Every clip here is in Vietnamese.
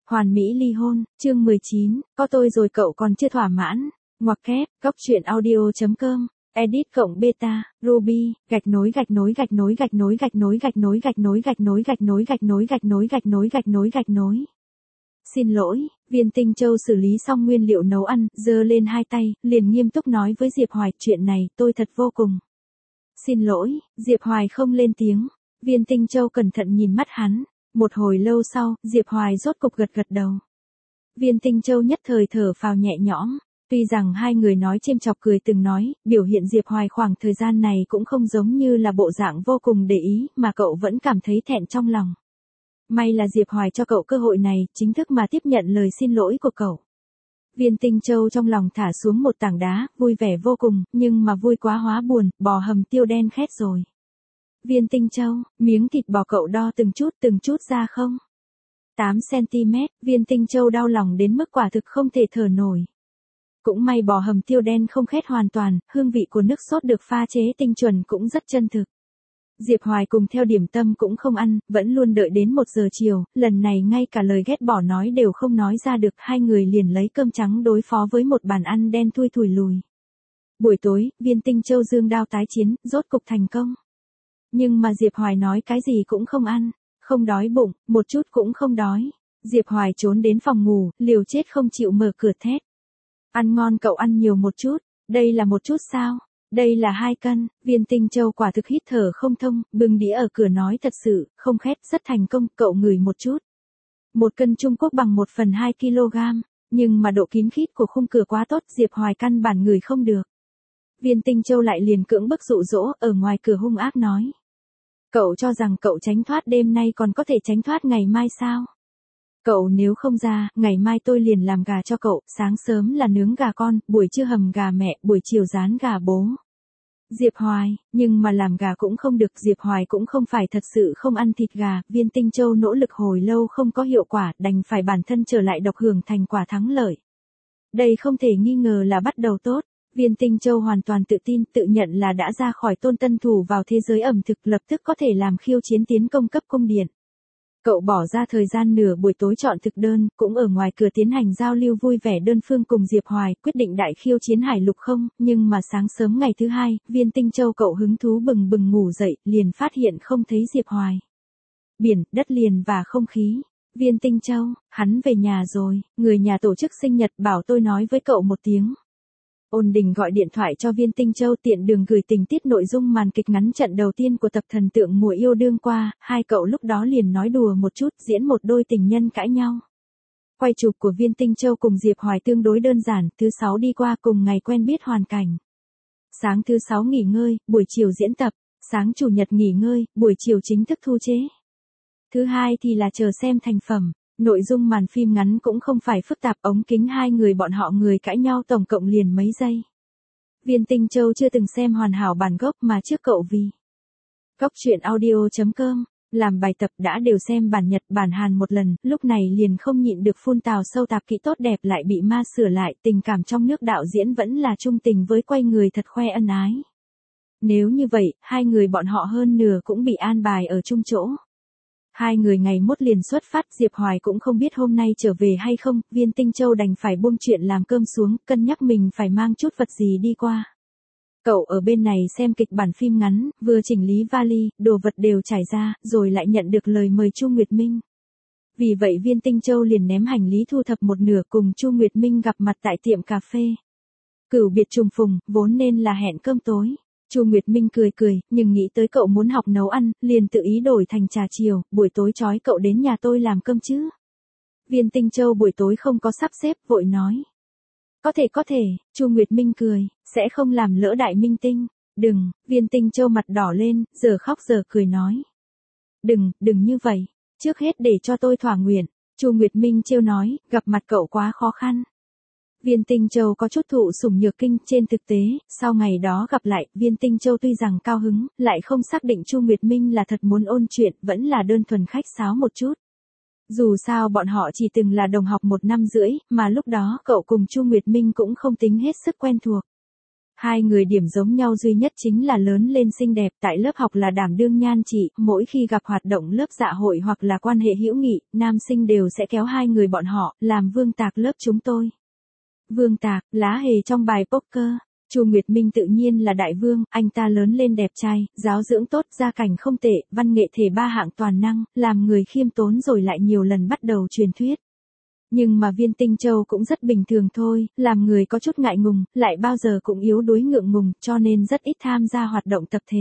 Hoàn mỹ ly hôn, chương 19, có tôi rồi cậu còn chưa thỏa mãn. Ngoặc kép, góc truyện audio.com, edit cộng beta, Ruby, gạch nối gạch nối gạch nối gạch nối gạch nối gạch nối gạch nối gạch nối gạch nối gạch nối gạch nối gạch nối gạch nối gạch nối. Xin lỗi, Viên Tinh Châu xử lý xong nguyên liệu nấu ăn, giơ lên hai tay, liền nghiêm túc nói với Diệp Hoài, chuyện này tôi thật vô cùng. Xin lỗi, Diệp Hoài không lên tiếng. Viên Tinh Châu cẩn thận nhìn mắt hắn. Một hồi lâu sau, Diệp Hoài rốt cục gật gật đầu. Viên Tinh Châu nhất thời thở phào nhẹ nhõm. Tuy rằng hai người nói chêm chọc cười từng nói, biểu hiện Diệp Hoài khoảng thời gian này cũng không giống như là bộ dạng vô cùng để ý, mà cậu vẫn cảm thấy thẹn trong lòng. May là Diệp Hoài cho cậu cơ hội này, chính thức mà tiếp nhận lời xin lỗi của cậu. Viên Tinh Châu trong lòng thả xuống một tảng đá, vui vẻ vô cùng, nhưng mà vui quá hóa buồn, bò hầm tiêu đen khét rồi. Viên Tinh Châu, miếng thịt bò cậu đo từng chút ra không? 8cm, Viên Tinh Châu đau lòng đến mức quả thực không thể thở nổi. Cũng may bò hầm tiêu đen không khét hoàn toàn, hương vị của nước sốt được pha chế tinh chuẩn cũng rất chân thực. Diệp Hoài cùng theo điểm tâm cũng không ăn, vẫn luôn đợi đến 1 giờ chiều, lần này ngay cả lời ghét bỏ nói đều không nói ra được, hai người liền lấy cơm trắng đối phó với một bàn ăn đen thui thủi lùi. Buổi tối, Viên Tinh Châu dương đao tái chiến, rốt cục thành công. Nhưng mà Diệp Hoài nói cái gì cũng không ăn, không đói bụng, một chút cũng không đói. Diệp Hoài trốn đến phòng ngủ, liều chết không chịu mở cửa thét. Ăn ngon cậu ăn nhiều một chút, đây là một chút sao? Đây là 2 cân, Viên Tinh Châu quả thực hít thở không thông, bưng đĩa ở cửa nói thật sự, không khét, rất thành công, cậu ngửi một chút. 1 cân Trung Quốc bằng 1/2 kg, nhưng mà độ kín khít của khung cửa quá tốt, Diệp Hoài căn bản ngửi không được. Viên Tinh Châu lại liền cưỡng bức dụ dỗ, ở ngoài cửa hung ác nói. Cậu cho rằng cậu tránh thoát đêm nay còn có thể tránh thoát ngày mai sao? Cậu nếu không ra, ngày mai tôi liền làm gà cho cậu, sáng sớm là nướng gà con, buổi trưa hầm gà mẹ, buổi chiều rán gà bố. Diệp Hoài, nhưng mà làm gà cũng không được, Diệp Hoài cũng không phải thật sự không ăn thịt gà, Viên Tinh Châu nỗ lực hồi lâu không có hiệu quả, đành phải bản thân trở lại độc hưởng thành quả thắng lợi. Đây không thể nghi ngờ là bắt đầu tốt. Viên Tinh Châu hoàn toàn tự tin, tự nhận là đã ra khỏi tôn tân thủ vào thế giới ẩm thực, lập tức có thể làm khiêu chiến tiến công cấp cung điện. Cậu bỏ ra thời gian nửa buổi tối chọn thực đơn, cũng ở ngoài cửa tiến hành giao lưu vui vẻ đơn phương cùng Diệp Hoài, quyết định đại khiêu chiến hải lục không, nhưng mà sáng sớm ngày thứ hai, Viên Tinh Châu cậu hứng thú bừng bừng ngủ dậy, liền phát hiện không thấy Diệp Hoài. Biển, đất liền và không khí. Viên Tinh Châu, hắn về nhà rồi, người nhà tổ chức sinh nhật bảo tôi nói với cậu một tiếng. Ôn Đình gọi điện thoại cho Viên Tinh Châu tiện đường gửi tình tiết nội dung màn kịch ngắn trận đầu tiên của tập Thần Tượng Mùa Yêu Đương qua, hai cậu lúc đó liền nói đùa một chút, diễn một đôi tình nhân cãi nhau. Quay chụp của Viên Tinh Châu cùng Diệp Hoài tương đối đơn giản, thứ 6 đi qua cùng ngày quen biết hoàn cảnh. Sáng thứ 6 nghỉ ngơi, buổi chiều diễn tập, sáng chủ nhật nghỉ ngơi, buổi chiều chính thức thu chế. Thứ hai thì là chờ xem thành phẩm. Nội dung màn phim ngắn cũng không phải phức tạp, ống kính hai người bọn họ người cãi nhau tổng cộng liền mấy giây. Viên Tinh Châu chưa từng xem hoàn hảo bản gốc mà trước cậu vì góc truyện audio.com làm bài tập đã đều xem bản Nhật bản Hàn một lần, lúc này liền không nhịn được phun tào sâu tạp kỹ tốt đẹp lại bị ma sửa lại, tình cảm trong nước đạo diễn vẫn là trung tình với quay người thật khoe ân ái. Nếu như vậy, hai người bọn họ hơn nửa cũng bị an bài ở chung chỗ. Hai người ngày mốt liền xuất phát, Diệp Hoài cũng không biết hôm nay trở về hay không, Viên Tinh Châu đành phải buông chuyện làm cơm xuống, cân nhắc mình phải mang chút vật gì đi qua. Cậu ở bên này xem kịch bản phim ngắn, vừa chỉnh lý vali, đồ vật đều trải ra, rồi lại nhận được lời mời Chu Nguyệt Minh. Vì vậy Viên Tinh Châu liền ném hành lý thu thập một nửa cùng Chu Nguyệt Minh gặp mặt tại tiệm cà phê. Cửu biệt trùng phùng, vốn nên là hẹn cơm tối. Chu Nguyệt Minh cười cười, nhưng nghĩ tới cậu muốn học nấu ăn, liền tự ý đổi thành trà chiều, buổi tối chói cậu đến nhà tôi làm cơm chứ. Viên Tinh Châu buổi tối không có sắp xếp, vội nói. Có thể, Chu Nguyệt Minh cười, sẽ không làm lỡ đại minh tinh. Đừng, Viên Tinh Châu mặt đỏ lên, giờ khóc giờ cười nói. Đừng như vậy, trước hết để cho tôi thỏa nguyện. Chu Nguyệt Minh trêu nói, gặp mặt cậu quá khó khăn. Viên Tinh Châu có chút thụ sủng nhược kinh, trên thực tế, sau ngày đó gặp lại, Viên Tinh Châu tuy rằng cao hứng, lại không xác định Chu Nguyệt Minh là thật muốn ôn chuyện, vẫn là đơn thuần khách sáo một chút. Dù sao bọn họ chỉ từng là đồng học 1 năm rưỡi, mà lúc đó cậu cùng Chu Nguyệt Minh cũng không tính hết sức quen thuộc. Hai người điểm giống nhau duy nhất chính là lớn lên xinh đẹp, tại lớp học là đảm đương nhan chị, mỗi khi gặp hoạt động lớp dạ hội hoặc là quan hệ hữu nghị, nam sinh đều sẽ kéo hai người bọn họ, làm vương tạc lớp chúng tôi. Vương tạc, lá hề trong bài poker. Chu Nguyệt Minh tự nhiên là đại vương, anh ta lớn lên đẹp trai, giáo dưỡng tốt, gia cảnh không tệ, văn nghệ thể ba hạng toàn năng, làm người khiêm tốn rồi lại nhiều lần bắt đầu truyền thuyết. Nhưng mà Viên Tinh Châu cũng rất bình thường thôi, làm người có chút ngại ngùng, lại bao giờ cũng yếu đuối ngượng ngùng, cho nên rất ít tham gia hoạt động tập thể.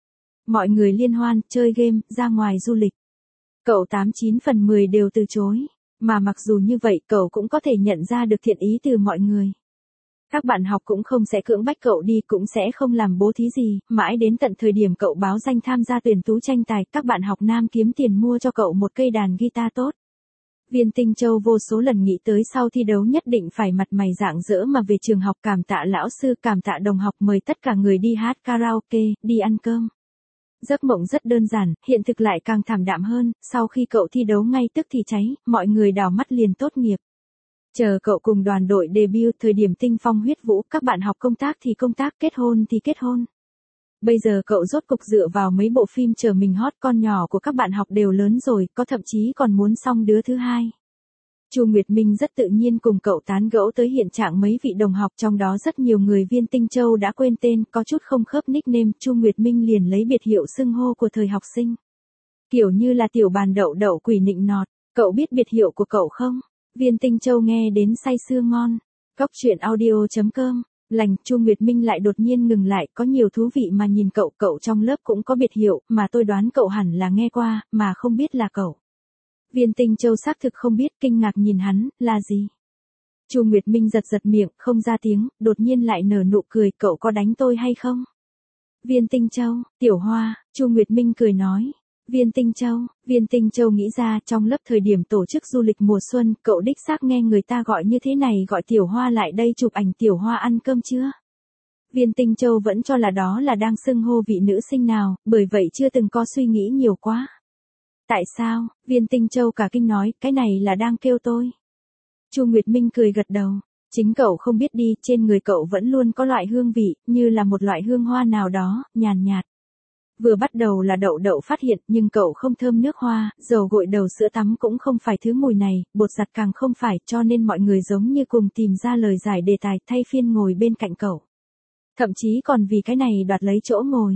Mọi người liên hoan, chơi game, ra ngoài du lịch. Cậu 89/10 đều từ chối, mà mặc dù như vậy cậu cũng có thể nhận ra được thiện ý từ mọi người. Các bạn học cũng không sẽ cưỡng bách cậu đi, cũng sẽ không làm bố thí gì, mãi đến tận thời điểm cậu báo danh tham gia tuyển tú tranh tài, các bạn học nam kiếm tiền mua cho cậu một cây đàn guitar tốt. Viên Tinh Châu vô số lần nghĩ tới sau thi đấu nhất định phải mặt mày rạng rỡ mà về trường học, cảm tạ lão sư, cảm tạ đồng học, mời tất cả người đi hát karaoke, đi ăn cơm. Giấc mộng rất đơn giản, hiện thực lại càng thảm đạm hơn, sau khi cậu thi đấu ngay tức thì cháy, mọi người đảo mắt liền tốt nghiệp. Chờ cậu cùng đoàn đội debut, thời điểm tinh phong huyết vũ, các bạn học công tác thì công tác, kết hôn thì kết hôn. Bây giờ cậu rốt cục dựa vào mấy bộ phim chờ mình hot, con nhỏ của các bạn học đều lớn rồi, có thậm chí còn muốn xong đứa thứ hai. Chu Nguyệt Minh rất tự nhiên cùng cậu tán gẫu tới hiện trạng mấy vị đồng học, trong đó rất nhiều người Viên Tinh Châu đã quên tên, có chút không khớp nickname, Chu Nguyệt Minh liền lấy biệt hiệu xưng hô của thời học sinh. Kiểu như là tiểu bàn đậu đậu quỷ nịnh nọt, cậu biết biệt hiệu của cậu không? Viên Tinh Châu nghe đến say sưa ngon. Góc truyện audio.com. Lành, Chu Nguyệt Minh lại đột nhiên ngừng lại, có nhiều thú vị mà nhìn cậu, cậu trong lớp cũng có biệt hiệu, mà tôi đoán cậu hẳn là nghe qua, mà không biết là cậu. Viên Tinh Châu xác thực không biết, kinh ngạc nhìn hắn, là gì? Chu Nguyệt Minh giật giật miệng, không ra tiếng, đột nhiên lại nở nụ cười, cậu có đánh tôi hay không? Viên Tinh Châu, Tiểu Hoa, Chu Nguyệt Minh cười nói. Viên Tinh Châu nghĩ ra trong lớp thời điểm tổ chức du lịch mùa xuân, cậu đích xác nghe người ta gọi như thế này, gọi Tiểu Hoa lại đây chụp ảnh. Tiểu Hoa ăn cơm chưa? Viên Tinh Châu vẫn cho là đó là đang xưng hô vị nữ sinh nào, bởi vậy chưa từng có suy nghĩ nhiều quá. Tại sao? Viên Tinh Châu cả kinh nói, cái này là đang kêu tôi. Chu Nguyệt Minh cười gật đầu. Chính cậu không biết đi, trên người cậu vẫn luôn có loại hương vị, như là một loại hương hoa nào đó, nhàn nhạt. Vừa bắt đầu là đậu đậu phát hiện, nhưng cậu không thơm nước hoa, dầu gội đầu, sữa tắm cũng không phải thứ mùi này, bột giặt càng không phải, cho nên mọi người giống như cùng tìm ra lời giải đề tài, thay phiên ngồi bên cạnh cậu. Thậm chí còn vì cái này đoạt lấy chỗ ngồi.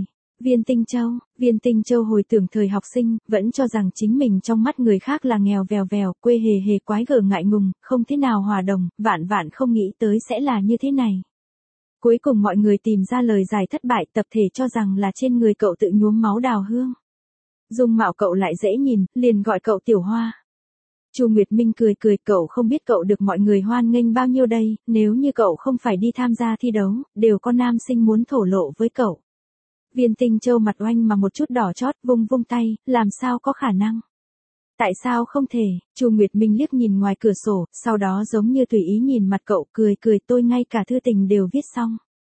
Viên Tinh Châu hồi tưởng thời học sinh, vẫn cho rằng chính mình trong mắt người khác là nghèo vèo vèo, quê hề hề, quái gở ngại ngùng, không thế nào hòa đồng, vạn vạn không nghĩ tới sẽ là như thế này. Cuối cùng mọi người tìm ra lời giải thất bại, tập thể cho rằng là trên người cậu tự nhuốm máu đào hương. Dung mạo cậu lại dễ nhìn, liền gọi cậu Tiểu Hoa. Chu Nguyệt Minh cười cười, cậu không biết cậu được mọi người hoan nghênh bao nhiêu đây, nếu như cậu không phải đi tham gia thi đấu, đều có nam sinh muốn thổ lộ với cậu. Viên Tinh Châu mặt oanh mà một chút đỏ chót, vung vung tay, làm sao có khả năng. Tại sao không thể? Chu Nguyệt Minh liếc nhìn ngoài cửa sổ, sau đó giống như tùy ý nhìn mặt cậu, cười cười, tôi ngay cả thư tình đều viết xong.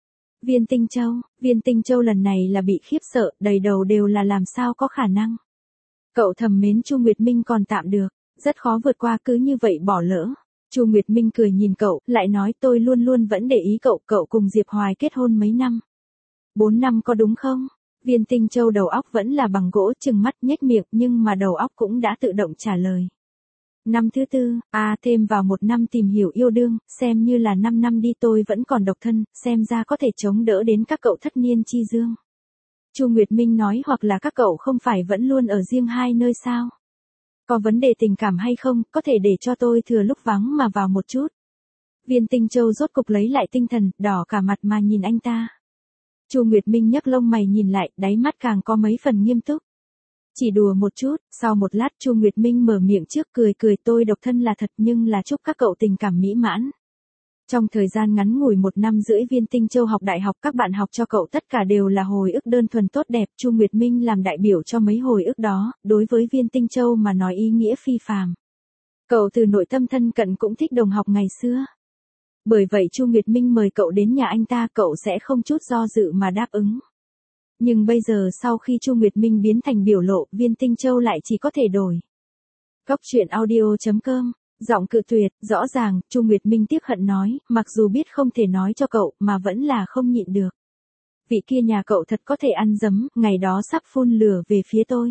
Viên Tinh Châu lần này là bị khiếp sợ, đầy đầu đều là làm sao có khả năng. Cậu thầm mến Chu Nguyệt Minh còn tạm được, rất khó vượt qua, cứ như vậy bỏ lỡ. Chu Nguyệt Minh cười nhìn cậu, lại nói tôi luôn luôn vẫn để ý cậu, cậu cùng Diệp Hoài kết hôn mấy năm? 4 năm có đúng không? Viên Tinh Châu đầu óc vẫn là bằng gỗ, trừng mắt nhếch miệng, nhưng mà đầu óc cũng đã tự động trả lời. Năm thứ 4, thêm vào 1 năm tìm hiểu yêu đương, xem như là 5 năm đi, tôi vẫn còn độc thân, xem ra có thể chống đỡ đến các cậu thất niên chi dương. Chu Nguyệt Minh nói, hoặc là các cậu không phải vẫn luôn ở riêng hai nơi sao? Có vấn đề tình cảm hay không, có thể để cho tôi thừa lúc vắng mà vào một chút. Viên Tinh Châu rốt cục lấy lại tinh thần, đỏ cả mặt mà nhìn anh ta. Chu Nguyệt Minh nhấc lông mày nhìn lại, đáy mắt càng có mấy phần nghiêm túc. Chỉ đùa một chút, sau một lát Chu Nguyệt Minh mở miệng trước, cười cười, tôi độc thân là thật, nhưng là chúc các cậu tình cảm mỹ mãn. Trong thời gian ngắn ngủi 1 năm rưỡi Viên Tinh Châu học đại học, các bạn học cho cậu tất cả đều là hồi ức đơn thuần tốt đẹp. Chu Nguyệt Minh làm đại biểu cho mấy hồi ức đó, đối với Viên Tinh Châu mà nói ý nghĩa phi phàm. Cậu từ nội tâm thân cận cũng thích đồng học ngày xưa. Bởi vậy Chu Nguyệt Minh mời cậu đến nhà anh ta, cậu sẽ không chút do dự mà đáp ứng. Nhưng bây giờ sau khi Chu Nguyệt Minh biến thành biểu lộ, Viên Tinh Châu lại chỉ có thể đổi. Góc truyện audio.com Giọng cự tuyệt, rõ ràng, Chu Nguyệt Minh tiếc hận nói, mặc dù biết không thể nói cho cậu, mà vẫn là không nhịn được. Vị kia nhà cậu thật có thể ăn dấm, ngày đó sắp phun lửa về phía tôi.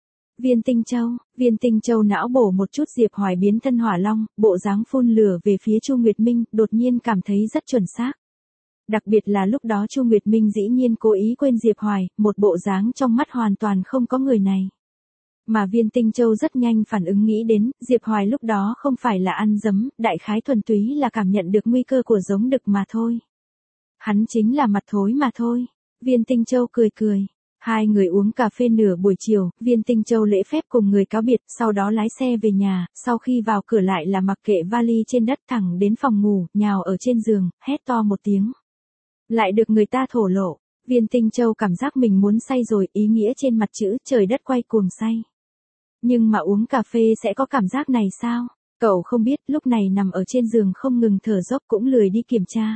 Viên Tinh Châu não bổ một chút Diệp Hoài biến thân hỏa long, bộ dáng phun lửa về phía Chu Nguyệt Minh, đột nhiên cảm thấy rất chuẩn xác. Đặc biệt là lúc đó Chu Nguyệt Minh dĩ nhiên cố ý quên Diệp Hoài, một bộ dáng trong mắt hoàn toàn không có người này. Mà Viên Tinh Châu rất nhanh phản ứng nghĩ đến, Diệp Hoài lúc đó không phải là ăn dấm, đại khái thuần túy là cảm nhận được nguy cơ của giống đực mà thôi. Hắn chính là mặt thối mà thôi. Viên Tinh Châu cười cười. Hai người uống cà phê nửa buổi chiều, Viên Tinh Châu lễ phép cùng người cáo biệt, sau đó lái xe về nhà, sau khi vào cửa lại là mặc kệ vali trên đất thẳng đến phòng ngủ, nhào ở trên giường, hét to một tiếng. Lại được người ta thổ lộ, Viên Tinh Châu cảm giác mình muốn say rồi, ý nghĩa trên mặt chữ trời đất quay cuồng say. Nhưng mà uống cà phê sẽ có cảm giác này sao? Cậu không biết, lúc này nằm ở trên giường không ngừng thở dốc cũng lười đi kiểm tra.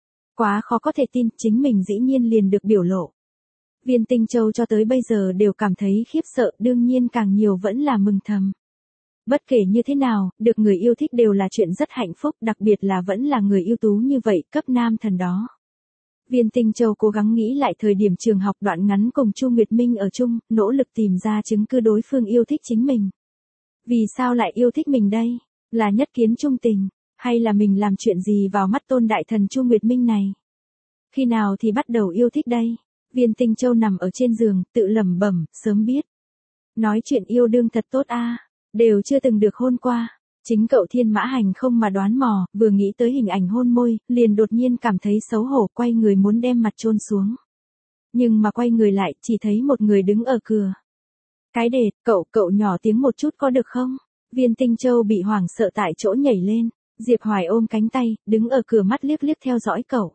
Quá khó có thể tin, chính mình dĩ nhiên liền được biểu lộ. Viên Tinh Châu cho tới bây giờ đều cảm thấy khiếp sợ, đương nhiên càng nhiều vẫn là mừng thầm. Bất kể như thế nào, được người yêu thích đều là chuyện rất hạnh phúc, đặc biệt là vẫn là người ưu tú như vậy, cấp nam thần đó. Viên Tinh Châu cố gắng nghĩ lại thời điểm trường học đoạn ngắn cùng Chu Nguyệt Minh ở chung, nỗ lực tìm ra chứng cứ đối phương yêu thích chính mình. Vì sao lại yêu thích mình đây? Là nhất kiến trung tình, hay là mình làm chuyện gì vào mắt tôn đại thần Chu Nguyệt Minh này? Khi nào thì bắt đầu yêu thích đây? Viên Tinh Châu nằm ở trên giường, tự lẩm bẩm, sớm biết. Nói chuyện yêu đương thật tốt a, đều chưa từng được hôn qua. Chính cậu Thiên Mã Hành không mà đoán mò, vừa nghĩ tới hình ảnh hôn môi, liền đột nhiên cảm thấy xấu hổ, quay người muốn đem mặt chôn xuống. Nhưng mà quay người lại, chỉ thấy một người đứng ở cửa. Cái đệt, cậu nhỏ tiếng một chút có được không? Viên Tinh Châu bị hoảng sợ tại chỗ nhảy lên, Diệp Hoài ôm cánh tay, đứng ở cửa mắt liếc liếc theo dõi cậu.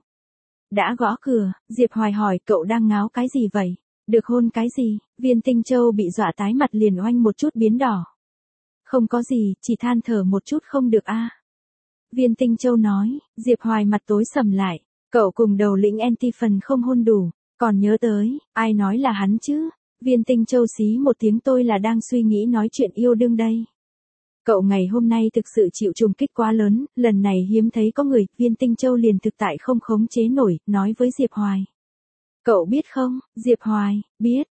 Đã gõ cửa, Diệp Hoài hỏi cậu đang ngáo cái gì vậy? Được hôn cái gì? Viên Tinh Châu bị dọa tái mặt liền oanh một chút biến đỏ. Không có gì, chỉ than thở một chút không được a. Viên Tinh Châu nói, Diệp Hoài mặt tối sầm lại, cậu cùng đầu lĩnh anti-phần không hôn đủ, còn nhớ tới, ai nói là hắn chứ? Viên Tinh Châu xí một tiếng tôi là đang suy nghĩ nói chuyện yêu đương đây. Cậu ngày hôm nay thực sự chịu trùng kích quá lớn, lần này hiếm thấy có người, Viên Tinh Châu liền thực tại không khống chế nổi, nói với Diệp Hoài. Cậu biết không, Diệp Hoài, biết,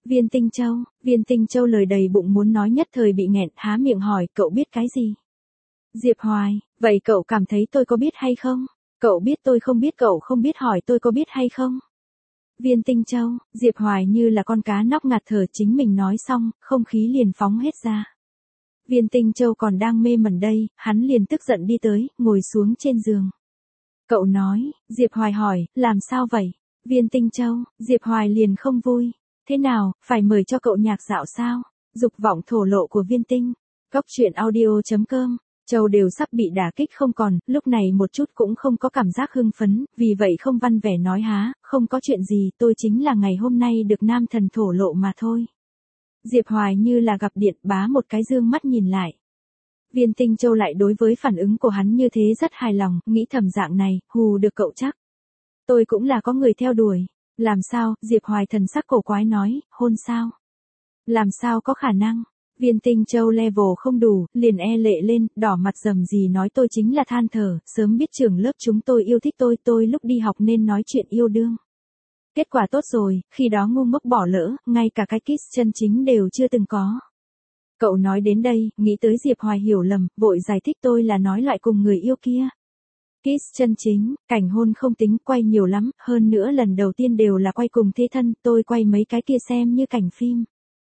Viên Tinh Châu lời đầy bụng muốn nói nhất thời bị nghẹn, há miệng hỏi, cậu biết cái gì? Diệp Hoài, vậy cậu cảm thấy tôi có biết hay không? Cậu biết tôi không biết, cậu không biết hỏi tôi có biết hay không? Viên Tinh Châu, Diệp Hoài như là con cá nóc ngạt thở chính mình nói xong, không khí liền phóng hết ra. Viên Tinh Châu còn đang mê mẩn đây, hắn liền tức giận đi tới, ngồi xuống trên giường. Cậu nói, Diệp Hoài hỏi, làm sao vậy? Viên Tinh Châu, Diệp Hoài liền không vui. Thế nào, phải mời cho cậu nhạc dạo sao? Dục vọng thổ lộ của Viên Tinh. Góc truyện audio.com. Châu đều sắp bị đả kích không còn, lúc này một chút cũng không có cảm giác hưng phấn, vì vậy không văn vẻ nói há, không có chuyện gì, tôi chính là ngày hôm nay được nam thần thổ lộ mà thôi. Diệp Hoài như là gặp điện, bá một cái dương mắt nhìn lại. Viên Tinh Châu lại đối với phản ứng của hắn như thế rất hài lòng, nghĩ thầm dạng này, hù được cậu chắc. Tôi cũng là có người theo đuổi. Làm sao? Diệp Hoài thần sắc cổ quái nói, hôn sao? Làm sao có khả năng? Viên Tinh Châu level không đủ, liền e lệ lên, đỏ mặt rầm gì nói tôi chính là than thở, sớm biết trường lớp chúng tôi yêu thích tôi lúc đi học nên nói chuyện yêu đương. Kết quả tốt rồi, khi đó ngu ngốc bỏ lỡ, ngay cả cái kiss chân chính đều chưa từng có. Cậu nói đến đây, nghĩ tới Diệp Hoài hiểu lầm, vội giải thích tôi là nói loại cùng người yêu kia. Kiss chân chính, cảnh hôn không tính, quay nhiều lắm, hơn nữa lần đầu tiên đều là quay cùng thế thân, tôi quay mấy cái kia xem như cảnh phim.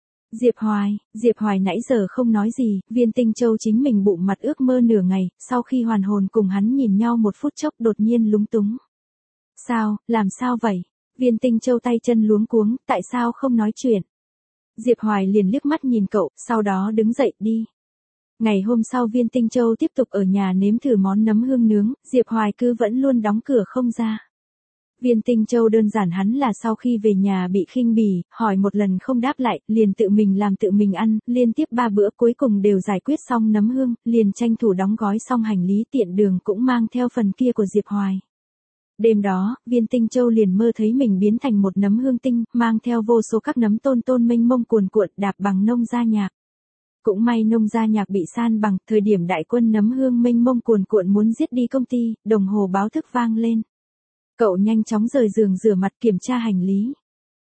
Diệp Hoài nãy giờ không nói gì, Viên Tinh Châu chính mình bụng mặt ước mơ nửa ngày, sau khi hoàn hồn cùng hắn nhìn nhau một phút chốc đột nhiên lúng túng. Sao, làm sao vậy? Viên Tinh Châu tay chân luống cuống, tại sao không nói chuyện? Diệp Hoài liền liếc mắt nhìn cậu, sau đó đứng dậy đi. Ngày hôm sau Viên Tinh Châu tiếp tục ở nhà nếm thử món nấm hương nướng, Diệp Hoài cứ vẫn luôn đóng cửa không ra. Viên Tinh Châu đơn giản hắn là sau khi về nhà bị khinh bỉ, hỏi một lần không đáp lại, liền tự mình làm tự mình ăn, liên tiếp 3 bữa cuối cùng đều giải quyết xong nấm hương, liền tranh thủ đóng gói xong hành lý tiện đường cũng mang theo phần kia của Diệp Hoài. Đêm đó, Viên Tinh Châu liền mơ thấy mình biến thành một nấm hương tinh, mang theo vô số các nấm tôn mênh mông cuồn cuộn đạp bằng nông gia nhạc. Cũng may nông gia nhạc bị san bằng, thời điểm đại quân nấm hương mênh mông cuồn cuộn muốn giết đi công ty, đồng hồ báo thức vang lên. Cậu nhanh chóng rời giường rửa mặt kiểm tra hành lý.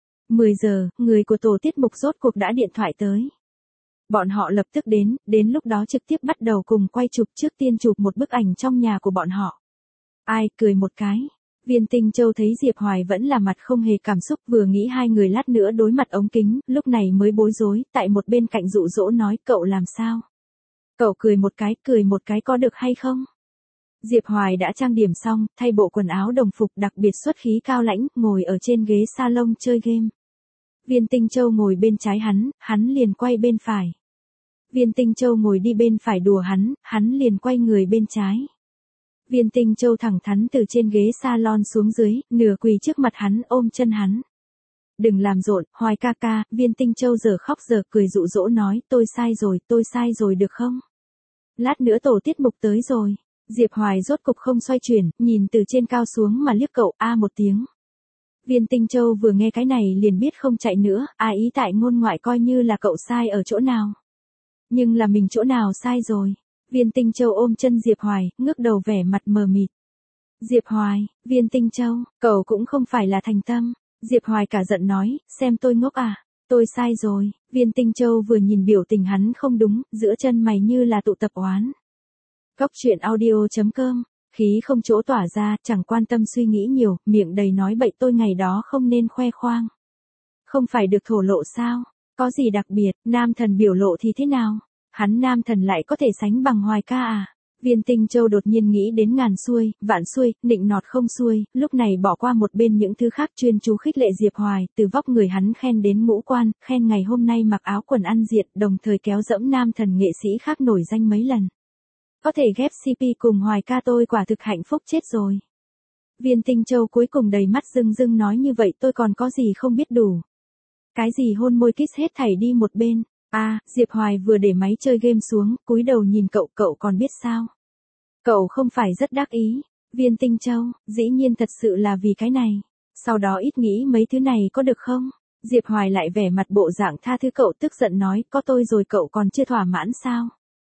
10 giờ, người của tổ tiết mục rốt cuộc đã điện thoại tới. Bọn họ lập tức đến lúc đó trực tiếp bắt đầu cùng quay chụp, trước tiên chụp một bức ảnh trong nhà của bọn họ. Ai cười một cái. Viên Tinh Châu thấy Diệp Hoài vẫn là mặt không hề cảm xúc, vừa nghĩ hai người lát nữa đối mặt ống kính, lúc này mới bối rối, tại một bên cạnh dụ dỗ nói cậu làm sao. Cậu cười một cái có được hay không? Diệp Hoài đã trang điểm xong, thay bộ quần áo đồng phục đặc biệt xuất khí cao lãnh, ngồi ở trên ghế salon chơi game. Viên Tinh Châu ngồi bên trái hắn liền quay bên phải. Viên Tinh Châu ngồi đi bên phải đùa hắn liền quay người bên trái. Viên Tinh Châu thẳng thắn từ trên ghế salon xuống dưới, nửa quỳ trước mặt hắn ôm chân hắn. Đừng làm rộn, Hoài ca ca, Viên Tinh Châu giờ khóc giờ cười dụ dỗ nói, tôi sai rồi được không? Lát nữa tổ tiết mục tới rồi. Diệp Hoài rốt cục không xoay chuyển, nhìn từ trên cao xuống mà liếc cậu a một tiếng. Viên Tinh Châu vừa nghe cái này liền biết không chạy nữa, ý tại ngôn ngoại coi như là cậu sai ở chỗ nào. Nhưng là mình chỗ nào sai rồi. Viên Tinh Châu ôm chân Diệp Hoài, ngước đầu vẻ mặt mờ mịt. Diệp Hoài, Viên Tinh Châu, cậu cũng không phải là thành tâm. Diệp Hoài cả giận nói, xem tôi ngốc à, tôi sai rồi. Viên Tinh Châu vừa nhìn biểu tình hắn không đúng, giữa chân mày như là tụ tập oán. Góc truyện audio.com, khí không chỗ tỏa ra, chẳng quan tâm suy nghĩ nhiều, miệng đầy nói bậy, tôi ngày đó không nên khoe khoang. Không phải được thổ lộ sao? Có gì đặc biệt, nam thần biểu lộ thì thế nào? Hắn nam thần lại có thể sánh bằng Hoài ca à? Viên Tinh Châu đột nhiên nghĩ đến ngàn xuôi, vạn xuôi, nịnh nọt không xuôi, lúc này bỏ qua một bên những thứ khác chuyên chú khích lệ Diệp Hoài, từ vóc người hắn khen đến ngũ quan, khen ngày hôm nay mặc áo quần ăn diện, đồng thời kéo dẫm nam thần nghệ sĩ khác nổi danh mấy lần. Có thể ghép CP cùng Hoài ca tôi quả thực hạnh phúc chết rồi. Viên Tinh Châu cuối cùng đầy mắt rưng rưng nói như vậy tôi còn có gì không biết đủ. Cái gì hôn môi kiss hết thảy đi một bên. Diệp Hoài vừa để máy chơi game xuống, cúi đầu nhìn cậu còn biết sao? Cậu không phải rất đắc ý. Viên Tinh Châu, dĩ nhiên thật sự là vì cái này. Sau đó ít nghĩ mấy thứ này có được không? Diệp Hoài lại vẻ mặt bộ dạng tha thứ cậu, tức giận nói, có tôi rồi cậu còn chưa thỏa mãn sao?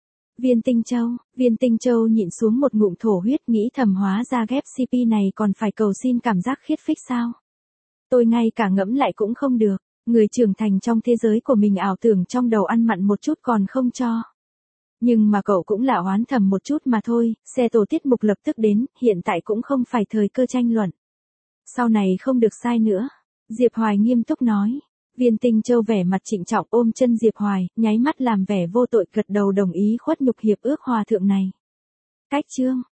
Viên Tinh Châu nhịn xuống một ngụm thổ huyết, nghĩ thầm hóa ra ghép CP này còn phải cầu xin cảm giác khiết phích sao? Tôi ngay cả ngẫm lại cũng không được. Người trưởng thành trong thế giới của mình ảo tưởng trong đầu ăn mặn một chút còn không cho. Nhưng mà cậu cũng là oán thầm một chút mà thôi, xe tổ tiết mục lập tức đến, hiện tại cũng không phải thời cơ tranh luận. Sau này không được sai nữa. Diệp Hoài nghiêm túc nói. Viên Tinh Châu vẻ mặt trịnh trọng ôm chân Diệp Hoài, nháy mắt làm vẻ vô tội, gật đầu đồng ý khuất nhục hiệp ước hòa thượng này. Cách chương.